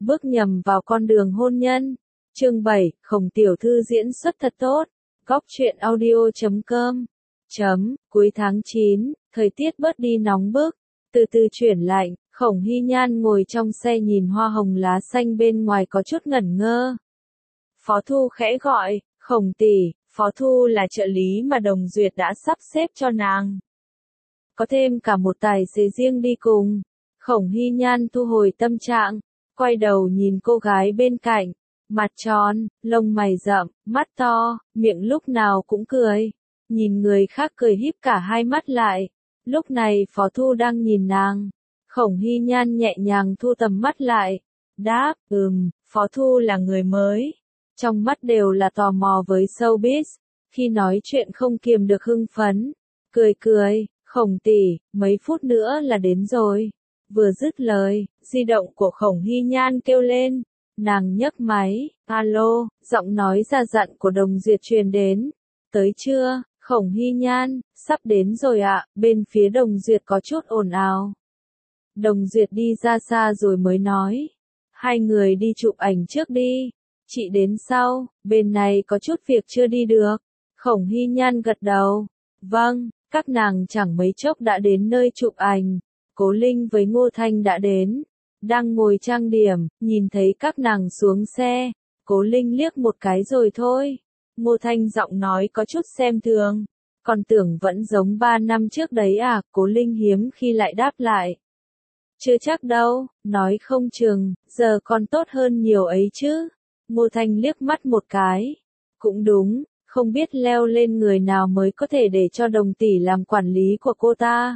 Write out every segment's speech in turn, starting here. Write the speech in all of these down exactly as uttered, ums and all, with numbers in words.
bước nhầm vào con đường hôn nhân. Chương bảy, Khổng tiểu thư diễn xuất thật tốt. Góc truyện audio chấm com. Chấm, cuối tháng chín, thời tiết bớt đi nóng bức, từ từ chuyển lạnh, Khổng Hy Nhan ngồi trong xe nhìn hoa hồng lá xanh bên ngoài có chút ngẩn ngơ. Phó Thu khẽ gọi, Khổng tỷ. Phó Thu là trợ lý mà Đồng Duyệt đã sắp xếp cho nàng. Có thêm cả một tài xế riêng đi cùng. Khổng Hy Nhan thu hồi tâm trạng, quay đầu nhìn cô gái bên cạnh, mặt tròn, lông mày rậm, mắt to, miệng lúc nào cũng cười. Nhìn người khác cười híp cả hai mắt lại. Lúc này Phó Thu đang nhìn nàng. Khổng Hy Nhan nhẹ nhàng thu tầm mắt lại. Đáp, ừm, Phó Thu là người mới. Trong mắt đều là tò mò với showbiz. Khi nói chuyện không kiềm được hưng phấn. Cười cười, Khổng tỷ, mấy phút nữa là đến rồi. Vừa dứt lời, di động của Khổng Hy Nhan kêu lên. Nàng nhấc máy, alo, giọng nói ra dặn của Đồng Duyệt truyền đến. Tới chưa, Khổng Hy Nhan, sắp đến rồi ạ, bên phía Đồng Duyệt có chút ồn ào. Đồng Duyệt đi ra xa rồi mới nói. Hai người đi chụp ảnh trước đi. Chị đến sau, bên này có chút việc chưa đi được. Khổng Hy Nhan gật đầu. Vâng, các nàng chẳng mấy chốc đã đến nơi chụp ảnh. Cố Linh với Ngô Thanh đã đến. Đang ngồi trang điểm, nhìn thấy các nàng xuống xe. Cố Linh liếc một cái rồi thôi. Ngô Thanh giọng nói có chút xem thường. Còn tưởng vẫn giống ba năm trước đấy à, Cố Linh hiếm khi lại đáp lại. Chưa chắc đâu, nói không chừng, giờ còn tốt hơn nhiều ấy chứ. Ngô Thanh liếc mắt một cái. Cũng đúng, không biết leo lên người nào mới có thể để cho Đồng tỷ làm quản lý của cô ta.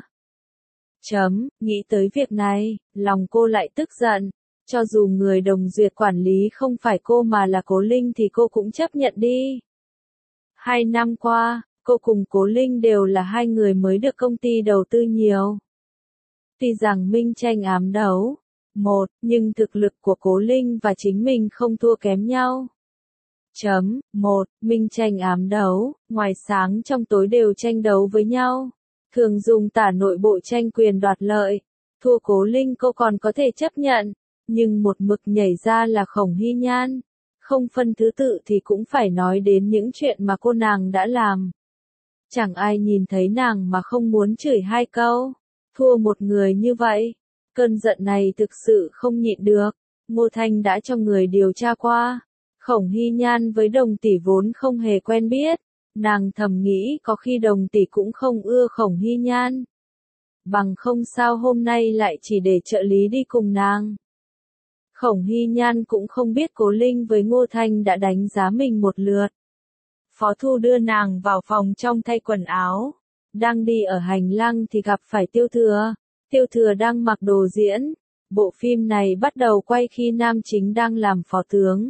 Chấm, nghĩ tới việc này, lòng cô lại tức giận. Cho dù người Đồng Duyệt quản lý không phải cô mà là Cố Linh thì cô cũng chấp nhận đi. Hai năm qua, cô cùng Cố Linh đều là hai người mới được công ty đầu tư nhiều. Tuy rằng minh tranh ám đấu, một, nhưng thực lực của Cố Linh và chính mình không thua kém nhau. Chấm, một, minh tranh ám đấu, ngoài sáng trong tối đều tranh đấu với nhau. Thường dùng tả nội bộ tranh quyền đoạt lợi. Thua Cố Linh cô còn có thể chấp nhận, nhưng một mực nhảy ra là Khổng Hy Nhan. Không phân thứ tự thì cũng phải nói đến những chuyện mà cô nàng đã làm. Chẳng ai nhìn thấy nàng mà không muốn chửi hai câu. Thua một người như vậy, cơn giận này thực sự không nhịn được. Ngô Thanh đã cho người điều tra qua. Khổng Hy Nhan với Đồng tỷ vốn không hề quen biết. Nàng thầm nghĩ có khi Đồng tỷ cũng không ưa Khổng Hy Nhan. Bằng không sao hôm nay lại chỉ để trợ lý đi cùng nàng. Khổng Hy Nhan cũng không biết Cố Linh với Ngô Thanh đã đánh giá mình một lượt. Phó Thu đưa nàng vào phòng trong thay quần áo. Đang đi ở hành lang thì gặp phải Tiêu Thừa. Tiêu Thừa đang mặc đồ diễn. Bộ phim này bắt đầu quay khi nam chính đang làm phó tướng.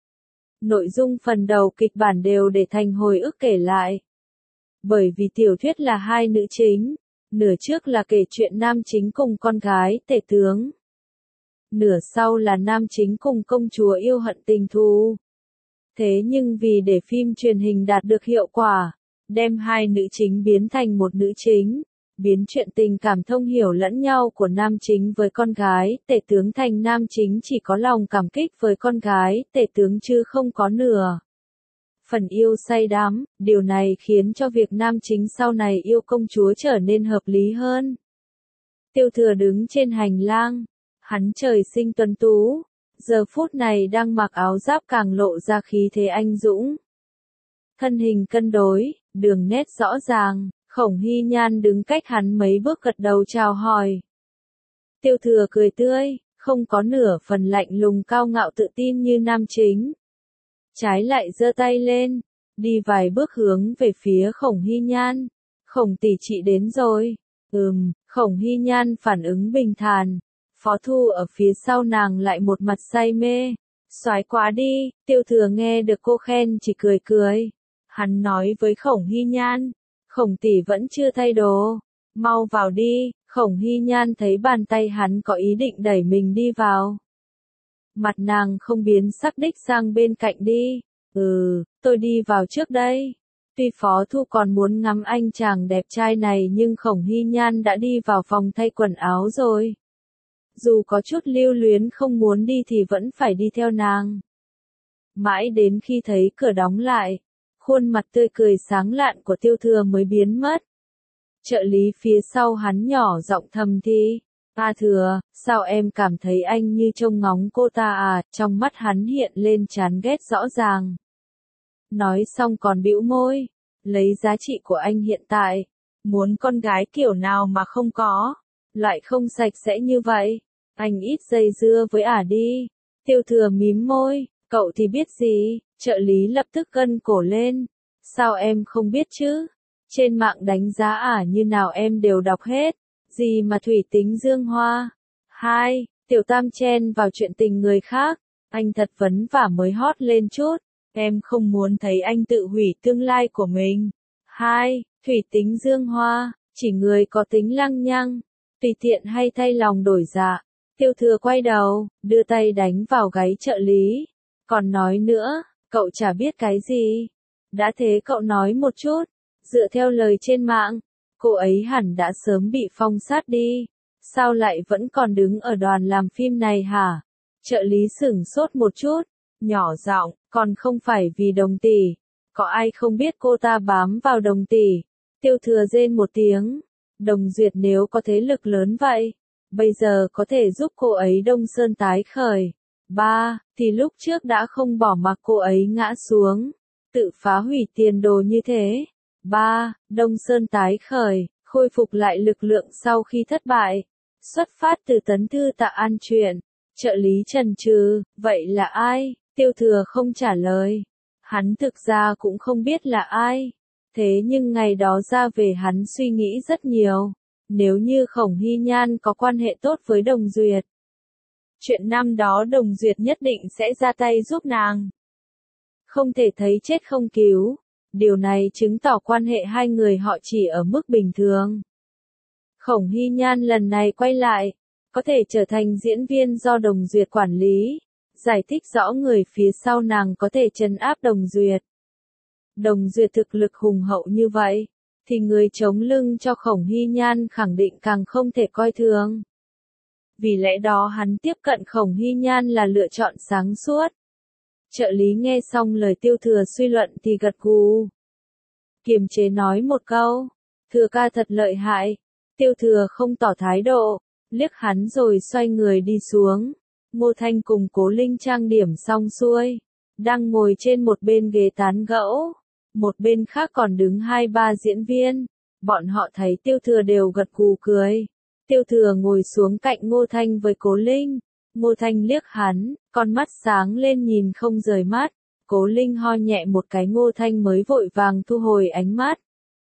Nội dung phần đầu kịch bản đều để thành hồi ức kể lại. Bởi vì tiểu thuyết là hai nữ chính. Nửa trước là kể chuyện nam chính cùng con gái tể tướng. Nửa sau là nam chính cùng công chúa yêu hận tình thù. Thế nhưng vì để phim truyền hình đạt được hiệu quả, đem hai nữ chính biến thành một nữ chính, biến chuyện tình cảm thông hiểu lẫn nhau của nam chính với con gái tể tướng thành nam chính chỉ có lòng cảm kích với con gái tể tướng chứ không có nửa phần yêu say đắm. Điều này khiến cho việc nam chính sau này yêu công chúa trở nên hợp lý hơn. Tiêu Thừa đứng trên hành lang. Hắn trời sinh tuấn tú, giờ phút này đang mặc áo giáp càng lộ ra khí thế anh dũng. Thân hình cân đối, đường nét rõ ràng, Khổng Hy Nhan đứng cách hắn mấy bước gật đầu chào hỏi. Tiêu Thừa cười tươi, không có nửa phần lạnh lùng cao ngạo tự tin như nam chính. Trái lại giơ tay lên, đi vài bước hướng về phía Khổng Hy Nhan. Khổng tỷ chị đến rồi. Ừm, Khổng Hy Nhan phản ứng bình thản. Phó Thu ở phía sau nàng lại một mặt say mê. Soái quá đi, Tiêu Thừa nghe được cô khen chỉ cười cười. Hắn nói với Khổng Hy Nhan, Khổng tỷ vẫn chưa thay đồ. Mau vào đi. Khổng Hy Nhan thấy bàn tay hắn có ý định đẩy mình đi vào. Mặt nàng không biến sắc đích sang bên cạnh đi. Ừ, tôi đi vào trước đây. Tuy Phó Thu còn muốn ngắm anh chàng đẹp trai này nhưng Khổng Hy Nhan đã đi vào phòng thay quần áo rồi. dù có chút lưu luyến không muốn đi thì vẫn phải đi theo nàng. Mãi đến khi thấy cửa đóng lại, khuôn mặt tươi cười sáng lạn của Tiêu Thừa mới biến mất. Trợ lý phía sau hắn nhỏ giọng thầm thì, A Thừa, sao em cảm thấy anh như trông ngóng cô ta à, trong mắt hắn hiện lên chán ghét rõ ràng. Nói xong còn bĩu môi, lấy giá trị của anh hiện tại, muốn con gái kiểu nào mà không có, lại không sạch sẽ như vậy, anh ít dây dưa với ả đi. Tiêu Thừa mím môi, cậu thì biết gì, trợ lý lập tức gân cổ lên, sao em không biết chứ, trên mạng đánh giá ả như nào em đều đọc hết, gì mà thủy tính dương hoa. Hai, Tiểu Tam chen vào chuyện tình người khác, anh thật vấn vả mới hót lên chút, em không muốn thấy anh tự hủy tương lai của mình. Hai, Thủy tính dương hoa, chỉ người có tính lăng nhăng, tùy tiện hay thay lòng đổi dạ. Tiêu Thừa quay đầu, đưa tay đánh vào gáy trợ lý, còn nói nữa, cậu chả biết cái gì. Đã thế cậu nói một chút, dựa theo lời trên mạng, cô ấy hẳn đã sớm bị phong sát đi, sao lại vẫn còn đứng ở đoàn làm phim này hả? Trợ lý sửng sốt một chút, nhỏ giọng, còn không phải vì đồng tỷ, có ai không biết cô ta bám vào đồng tỷ. Tiêu Thừa rên một tiếng, Đồng Duyệt nếu có thế lực lớn vậy, bây giờ có thể giúp cô ấy Đông Sơn tái khởi. Ba, thì lúc trước đã không bỏ mặc cô ấy ngã xuống, tự phá hủy tiền đồ như thế. Ba, Đông Sơn tái khởi, khôi phục lại lực lượng sau khi thất bại. Xuất phát từ tấn thư Tạ An chuyện. Trợ lý chần chừ, vậy là ai? Tiêu Thừa không trả lời. Hắn thực ra cũng không biết là ai. Thế nhưng ngày đó ra về hắn suy nghĩ rất nhiều. Nếu như Khổng Hy Nhan có quan hệ tốt với Đồng Duyệt, chuyện năm đó Đồng Duyệt nhất định sẽ ra tay giúp nàng. Không thể thấy chết không cứu. Điều này chứng tỏ quan hệ hai người họ chỉ ở mức bình thường. Khổng Hy Nhan lần này quay lại, có thể trở thành diễn viên do Đồng Duyệt quản lý, giải thích rõ người phía sau nàng có thể trấn áp Đồng Duyệt. Đồng Duyệt thực lực hùng hậu như vậy, thì người chống lưng cho Khổng Hy Nhan khẳng định càng không thể coi thường. Vì lẽ đó hắn tiếp cận Khổng Hy Nhan là lựa chọn sáng suốt. Trợ lý nghe xong lời Tiêu Thừa suy luận thì gật gù. Kiềm chế nói một câu, Thừa ca thật lợi hại. Tiêu Thừa không tỏ thái độ, liếc hắn rồi xoay người đi xuống. Ngô Thanh cùng Cố Linh trang điểm xong xuôi, đang ngồi trên một bên ghế tán gẫu, một bên khác còn đứng hai ba diễn viên. Bọn họ thấy Tiêu Thừa đều gật gù cười. Tiêu Thừa ngồi xuống cạnh Ngô Thanh với Cố Linh. Ngô Thanh liếc hắn, con mắt sáng lên nhìn không rời mắt. Cố Linh ho nhẹ một cái, Ngô Thanh mới vội vàng thu hồi ánh mắt.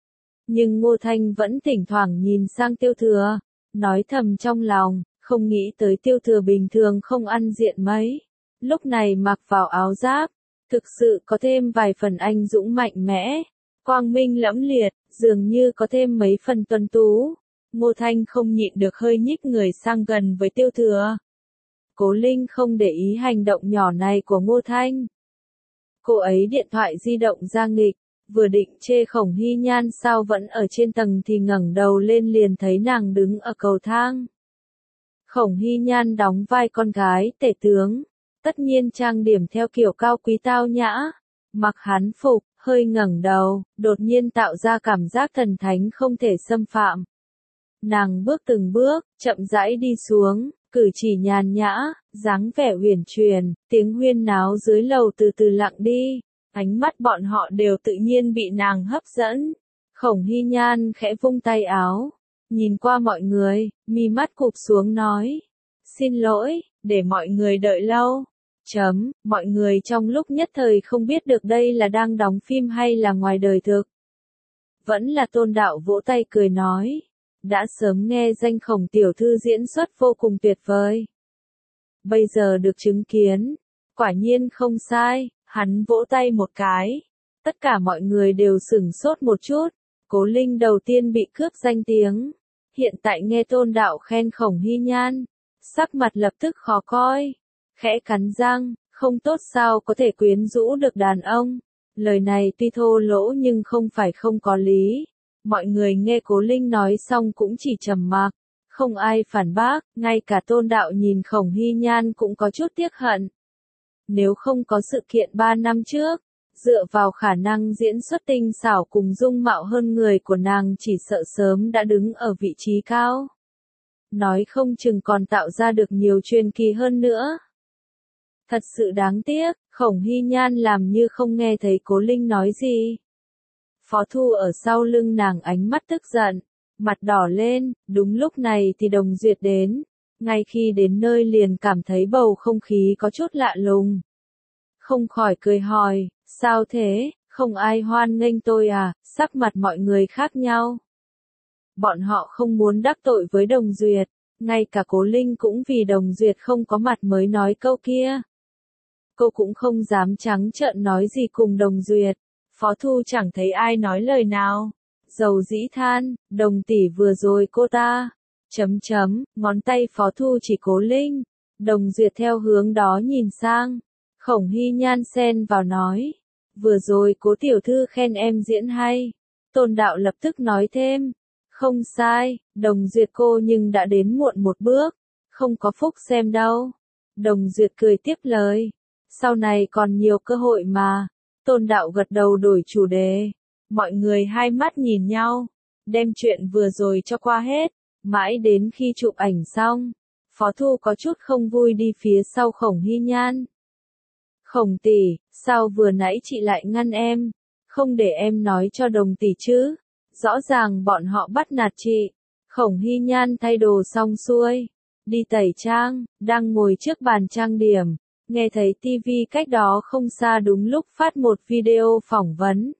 Nhưng Ngô Thanh vẫn thỉnh thoảng nhìn sang Tiêu Thừa, nói thầm trong lòng, không nghĩ tới Tiêu Thừa bình thường không ăn diện mấy. Lúc này mặc vào áo giáp, thực sự có thêm vài phần anh dũng mạnh mẽ, quang minh lẫm liệt, dường như có thêm mấy phần tuấn tú. Ngô Thanh không nhịn được hơi nhích người sang gần với Tiêu Thừa. Cố Linh không để ý hành động nhỏ này của Ngô Thanh. Cô ấy điện thoại di động ra nghịch, vừa định chê Khổng Hy Nhan sao vẫn ở trên tầng thì ngẩng đầu lên liền thấy nàng đứng ở cầu thang. Khổng Hy Nhan đóng vai con gái tể tướng, tất nhiên trang điểm theo kiểu cao quý tao nhã, mặc hán phục, hơi ngẩng đầu, đột nhiên tạo ra cảm giác thần thánh không thể xâm phạm. Nàng bước từng bước, chậm rãi đi xuống, cử chỉ nhàn nhã, dáng vẻ uyển chuyển, tiếng huyên náo dưới lầu từ từ lặng đi, ánh mắt bọn họ đều tự nhiên bị nàng hấp dẫn. Khổng Hy Nhan khẽ vung tay áo, nhìn qua mọi người, mi mắt cụp xuống nói, xin lỗi, để mọi người đợi lâu. Chấm, mọi người trong lúc nhất thời không biết được đây là đang đóng phim hay là ngoài đời thực. Vẫn là Tôn Đạo vỗ tay cười nói, đã sớm nghe danh Khổng tiểu thư diễn xuất vô cùng tuyệt vời. Bây giờ được chứng kiến, quả nhiên không sai, hắn vỗ tay một cái. Tất cả mọi người đều sửng sốt một chút, Cố Linh đầu tiên bị cướp danh tiếng. Hiện tại nghe Tôn Đạo khen Khổng Hy Nhan, sắc mặt lập tức khó coi, khẽ cắn răng, không tốt sao có thể quyến rũ được đàn ông. Lời này tuy thô lỗ nhưng không phải không có lý. Mọi người nghe Cố Linh nói xong cũng chỉ trầm mặc, Không ai phản bác, ngay cả Tôn Đạo nhìn Khổng Hy Nhan cũng có chút tiếc hận. Nếu không có sự kiện ba năm trước, dựa vào khả năng diễn xuất tinh xảo cùng dung mạo hơn người của nàng chỉ sợ sớm đã đứng ở vị trí cao. Nói không chừng còn tạo ra được nhiều truyền kỳ hơn nữa. Thật sự đáng tiếc, Khổng Hy Nhan làm như không nghe thấy Cố Linh nói gì. Phó Thu ở sau lưng nàng ánh mắt tức giận, mặt đỏ lên, đúng lúc này thì Đồng Duyệt đến. Ngay khi đến nơi liền cảm thấy bầu không khí có chút lạ lùng. Không khỏi cười hỏi, sao thế, không ai hoan nghênh tôi à, sắc mặt mọi người khác nhau. Bọn họ không muốn đắc tội với Đồng Duyệt, ngay cả Cố Linh cũng vì Đồng Duyệt không có mặt mới nói câu kia. Cô cũng không dám trắng trợn nói gì cùng Đồng Duyệt. Phó Thu chẳng thấy ai nói lời nào. Dầu dĩ than, Đồng tỷ vừa rồi cô ta. Chấm chấm, ngón tay Phó Thu chỉ Cố Linh. Đồng Duyệt theo hướng đó nhìn sang. Khổng Hy Nhan xen vào nói. Vừa rồi Cố tiểu thư khen em diễn hay. Tôn Đạo lập tức nói thêm. Không sai, Đồng Duyệt cô nhưng đã đến muộn một bước. Không có phúc xem đâu. Đồng Duyệt cười tiếp lời. Sau này còn nhiều cơ hội mà. Tôn Đạo gật đầu đổi chủ đề. Mọi người hai mắt nhìn nhau. Đem chuyện vừa rồi cho qua hết. Mãi đến khi chụp ảnh xong. Phó Thu có chút không vui đi phía sau Khổng Hy Nhan. Khổng tỷ, sao vừa nãy chị lại ngăn em? Không để em nói cho Đồng tỷ chứ? Rõ ràng bọn họ bắt nạt chị. Khổng Hy Nhan thay đồ xong xuôi. Đi tẩy trang, đang ngồi trước bàn trang điểm. Nghe thấy tivi cách đó không xa đúng lúc phát một video phỏng vấn.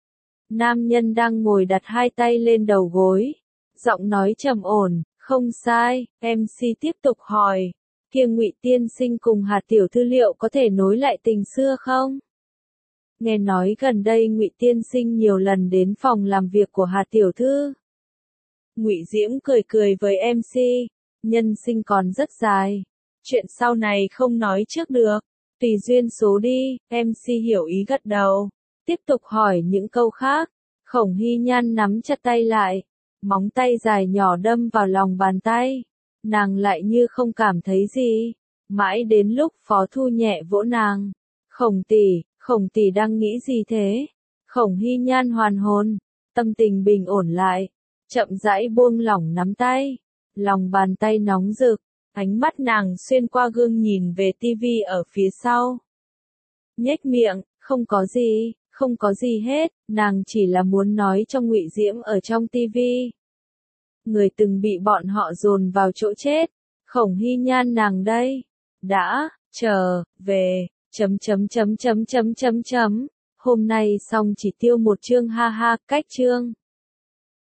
Nam nhân đang ngồi đặt hai tay lên đầu gối. Giọng nói trầm ổn, không sai, em xê tiếp tục hỏi. Kia Ngụy tiên sinh cùng Hà tiểu thư liệu có thể nối lại tình xưa không? Nghe nói gần đây Ngụy tiên sinh nhiều lần đến phòng làm việc của Hà tiểu thư. Ngụy Diễm cười cười với em xê, nhân sinh còn rất dài. Chuyện sau này không nói trước được, tùy duyên số đi, em xê hiểu ý gật đầu. Tiếp tục hỏi những câu khác, Khổng Hy Nhan nắm chặt tay lại, móng tay dài nhỏ đâm vào lòng bàn tay. Nàng lại như không cảm thấy gì, mãi đến lúc Phó Thu nhẹ vỗ nàng. Khổng tỷ, Khổng tỷ đang nghĩ gì thế? Khổng Hy Nhan hoàn hồn, tâm tình bình ổn lại, chậm rãi buông lỏng nắm tay, lòng bàn tay nóng rực. Ánh mắt nàng xuyên qua gương nhìn về tivi ở phía sau. Nhếch miệng, không có gì, không có gì hết, nàng chỉ là muốn nói cho Ngụy Diễm ở trong tivi. Người từng bị bọn họ dồn vào chỗ chết, Khổng Hy Nhan nàng đây, đã, trở, về, chấm chấm chấm chấm chấm chấm chấm, hôm nay xong chỉ tiêu một chương ha ha, cách chương.